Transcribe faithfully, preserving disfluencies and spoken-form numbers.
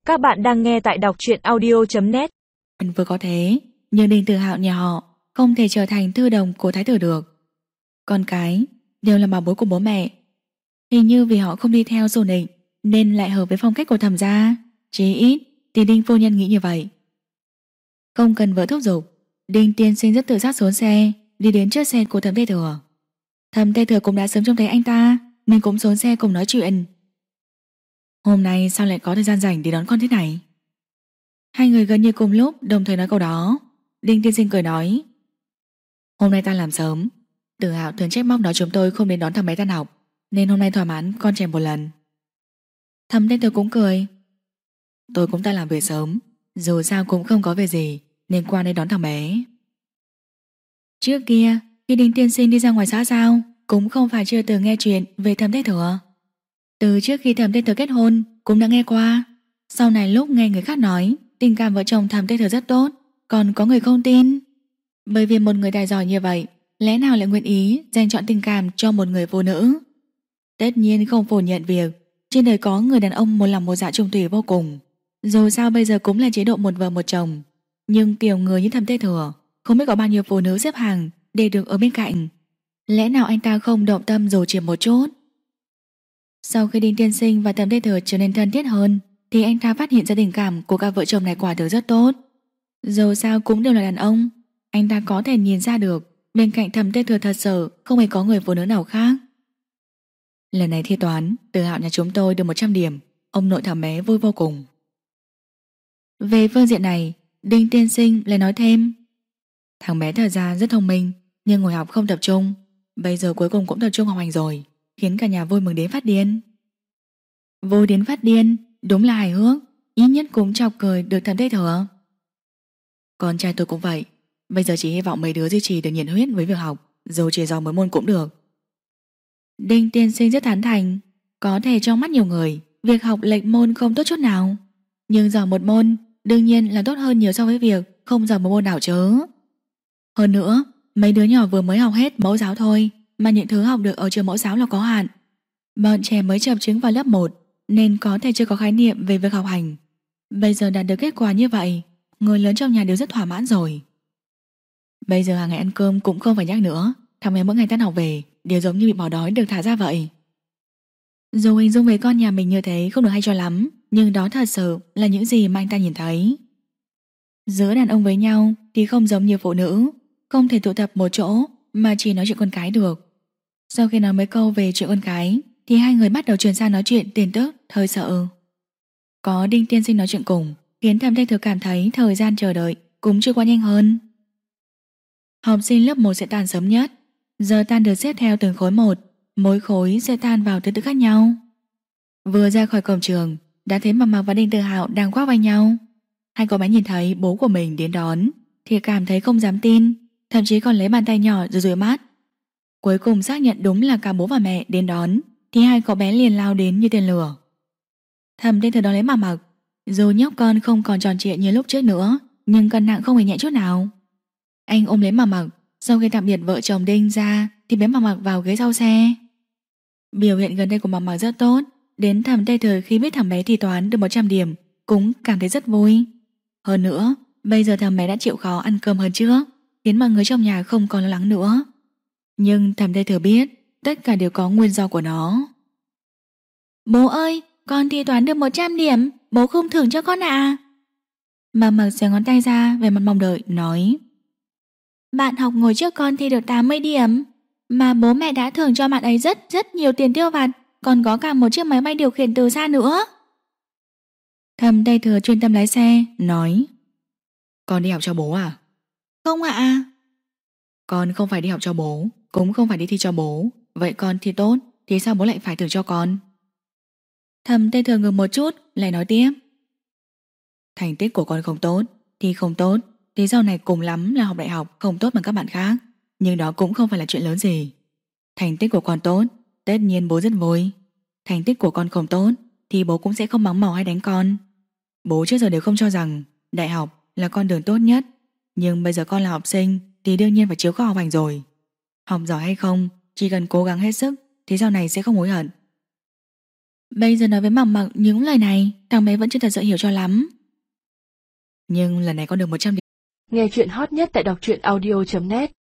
Các bạn đang nghe tại đọc truyện audio chấm net. Vừa có thế, nhưng Đinh Tự Hạo nhà họ không thể trở thành thư đồng của thái tử được. Con cái đều là bảo bối của bố mẹ. Hình như vì họ không đi theo xô định nên lại hợp với phong cách của Thẩm gia. Chí ít thì Đinh phu nhân nghĩ như vậy. Không cần vợ thúc giục, Đinh tiên sinh rất tự giác xuống xe, đi đến trước xe của Thẩm Tây Thừa. Thẩm Tây Thừa cũng đã sớm trông thấy anh ta nên cũng xuống xe cùng nói chuyện. Hôm nay sao lại có thời gian rảnh để đón con thế này? Hai người gần như cùng lúc đồng thời nói câu đó. Đinh tiên sinh cười nói: Hôm nay ta làm sớm, Tự Hạo thường trách móc nói chúng tôi không đến đón thằng bé tan học, nên hôm nay thỏa mãn con trẻ một lần. Thẩm Tây Thừa cũng cười: Tôi cũng ta làm việc sớm, dù sao cũng không có việc gì nên qua đây đón thằng bé. Trước kia khi Đinh tiên sinh đi ra ngoài xã giao cũng không phải chưa từng nghe chuyện về Thẩm Tây Thừa. Từ trước khi Thẩm Tây Thừa kết hôn cũng đã nghe qua. Sau này lúc nghe người khác nói tình cảm vợ chồng Thẩm Tây Thừa rất tốt, còn có người không tin. Bởi vì một người tài giỏi như vậy, lẽ nào lại nguyện ý dành chọn tình cảm cho một người phụ nữ? Tất nhiên không phủ nhận việc trên đời có người đàn ông một lòng một dạ trung thủy vô cùng. Dù sao bây giờ cũng là chế độ một vợ một chồng, nhưng kiểu người như Thẩm Tây Thừa không biết có bao nhiêu phụ nữ xếp hàng để được ở bên cạnh. Lẽ nào anh ta không động tâm dù chỉ một chút? Sau khi Đinh tiên sinh và Thẩm Tây Thừa trở nên thân thiết hơn thì anh ta phát hiện ra tình cảm của các vợ chồng này quả thực rất tốt. Dù sao cũng đều là đàn ông, anh ta có thể nhìn ra được bên cạnh Thẩm Tây Thừa thật sự không hề có người phụ nữ nào khác. Lần này thi toán, Tự Hạo nhà chúng tôi được một trăm điểm, ông nội Thẩm bé vui vô cùng. Về phương diện này, Đinh tiên sinh lại nói thêm: Thằng bé thật ra rất thông minh, nhưng ngồi học không tập trung, bây giờ cuối cùng cũng tập trung học hành rồi, khiến cả nhà vui mừng đến phát điên. Vui đến phát điên, đúng là hài hước, ít nhất cũng chọc cười được Thẩm Tây Thừa. Con trai tôi cũng vậy, bây giờ chỉ hy vọng mấy đứa duy trì được nhiệt huyết với việc học, dù chỉ do mấy môn cũng được. Đinh tiên sinh rất thán thành. Có thể trong mắt nhiều người, việc học lệch môn không tốt chút nào, nhưng giỏi một môn đương nhiên là tốt hơn nhiều so với việc không giỏi một môn nào chớ. Hơn nữa, mấy đứa nhỏ vừa mới học hết mẫu giáo thôi, mà những thứ học được ở trường mẫu giáo là có hạn. Bọn trẻ mới chập chững vào lớp một nên có thể chưa có khái niệm về việc học hành. Bây giờ đạt được kết quả như vậy, người lớn trong nhà đều rất thỏa mãn rồi. Bây giờ hàng ngày ăn cơm cũng không phải nhắc nữa, thằng bé mỗi ngày tan học về đều giống như bị bỏ đói được thả ra vậy. Dù hình dung về con nhà mình như thế không được hay cho lắm, nhưng đó thật sự là những gì mà anh ta nhìn thấy. Giữa đàn ông với nhau thì không giống như phụ nữ, không thể tụ tập một chỗ mà chỉ nói chuyện con cái được. Sau khi nói mấy câu về chuyện con cái thì hai người bắt đầu chuyển sang nói chuyện tin tức hơi sợ. Có Đinh tiên sinh nói chuyện cùng khiến Thẩm Tây Thừa cảm thấy thời gian chờ đợi cũng chưa qua nhanh hơn. Học sinh lớp một sẽ tan sớm nhất, giờ tan được xếp theo từng khối một, mỗi khối sẽ tan vào thứ tự khác nhau. Vừa ra khỏi cổng trường đã thấy Mạc Mạc và Đinh Tự Hạo đang khoác vai nhau. Hai cô bé nhìn thấy bố của mình đến đón thì cảm thấy không dám tin, thậm chí còn lấy bàn tay nhỏ rồi rủi mắt. Cuối cùng xác nhận đúng là cả bố và mẹ đến đón thì hai cậu bé liền lao đến như tên lửa. Thẩm Tây Thừa đón lấy Mạc Mạc, dù nhóc con không còn tròn trịa như lúc trước nữa, nhưng cân nặng không hề nhẹ chút nào. Anh ôm lấy Mạc Mạc, sau khi tạm biệt vợ chồng Đinh ra thì bế Mạc Mạc vào ghế sau xe. Biểu hiện gần đây của Mạc Mạc rất tốt, đến Thẩm Tây Thừa khi biết thằng bé thi toán được một trăm điểm cũng cảm thấy rất vui. Hơn nữa, bây giờ thằng bé đã chịu khó ăn cơm hơn trước, khiến mọi người trong nhà không còn lo lắng nữa. Nhưng Thẩm Tây Thừa biết tất cả đều có nguyên do của nó. Bố ơi, con thi toán được một trăm điểm, bố không thưởng cho con ạ. À? Mạc Mạc xòe ngón tay ra về mặt mong đợi nói: Bạn học ngồi trước con thi được tám mươi điểm, mà bố mẹ đã thưởng cho bạn ấy rất rất nhiều tiền tiêu vặt, còn có cả một chiếc máy bay điều khiển từ xa nữa. Thẩm Tây Thừa chuyên tâm lái xe nói: Con đi học cho bố à? Không ạ. À. Con không phải đi học cho bố, cũng không phải đi thi cho bố, vậy con thi tốt thì sao bố lại phải thưởng cho con? Thẩm Tây Thừa ngừng một chút lại nói tiếp: Thành tích của con không tốt thì không tốt, thì sau này cùng lắm là học đại học không tốt bằng các bạn khác, nhưng đó cũng không phải là chuyện lớn gì. Thành tích của con tốt, tất nhiên bố rất vui. Thành tích của con không tốt thì bố cũng sẽ không mắng mỏ hay đánh con. Bố trước giờ đều không cho rằng đại học là con đường tốt nhất, nhưng bây giờ con là học sinh thì đương nhiên phải chiếu khó học hành rồi. Học giỏi hay không, chỉ cần cố gắng hết sức thì sau này sẽ không hối hận. Bây giờ nói với Mặc Mặc những lời này, thằng bé vẫn chưa thật sự hiểu cho lắm. Nhưng lần này con được một trăm điểm. Nghe chuyện hot nhất tại đọc truyện audio chấm net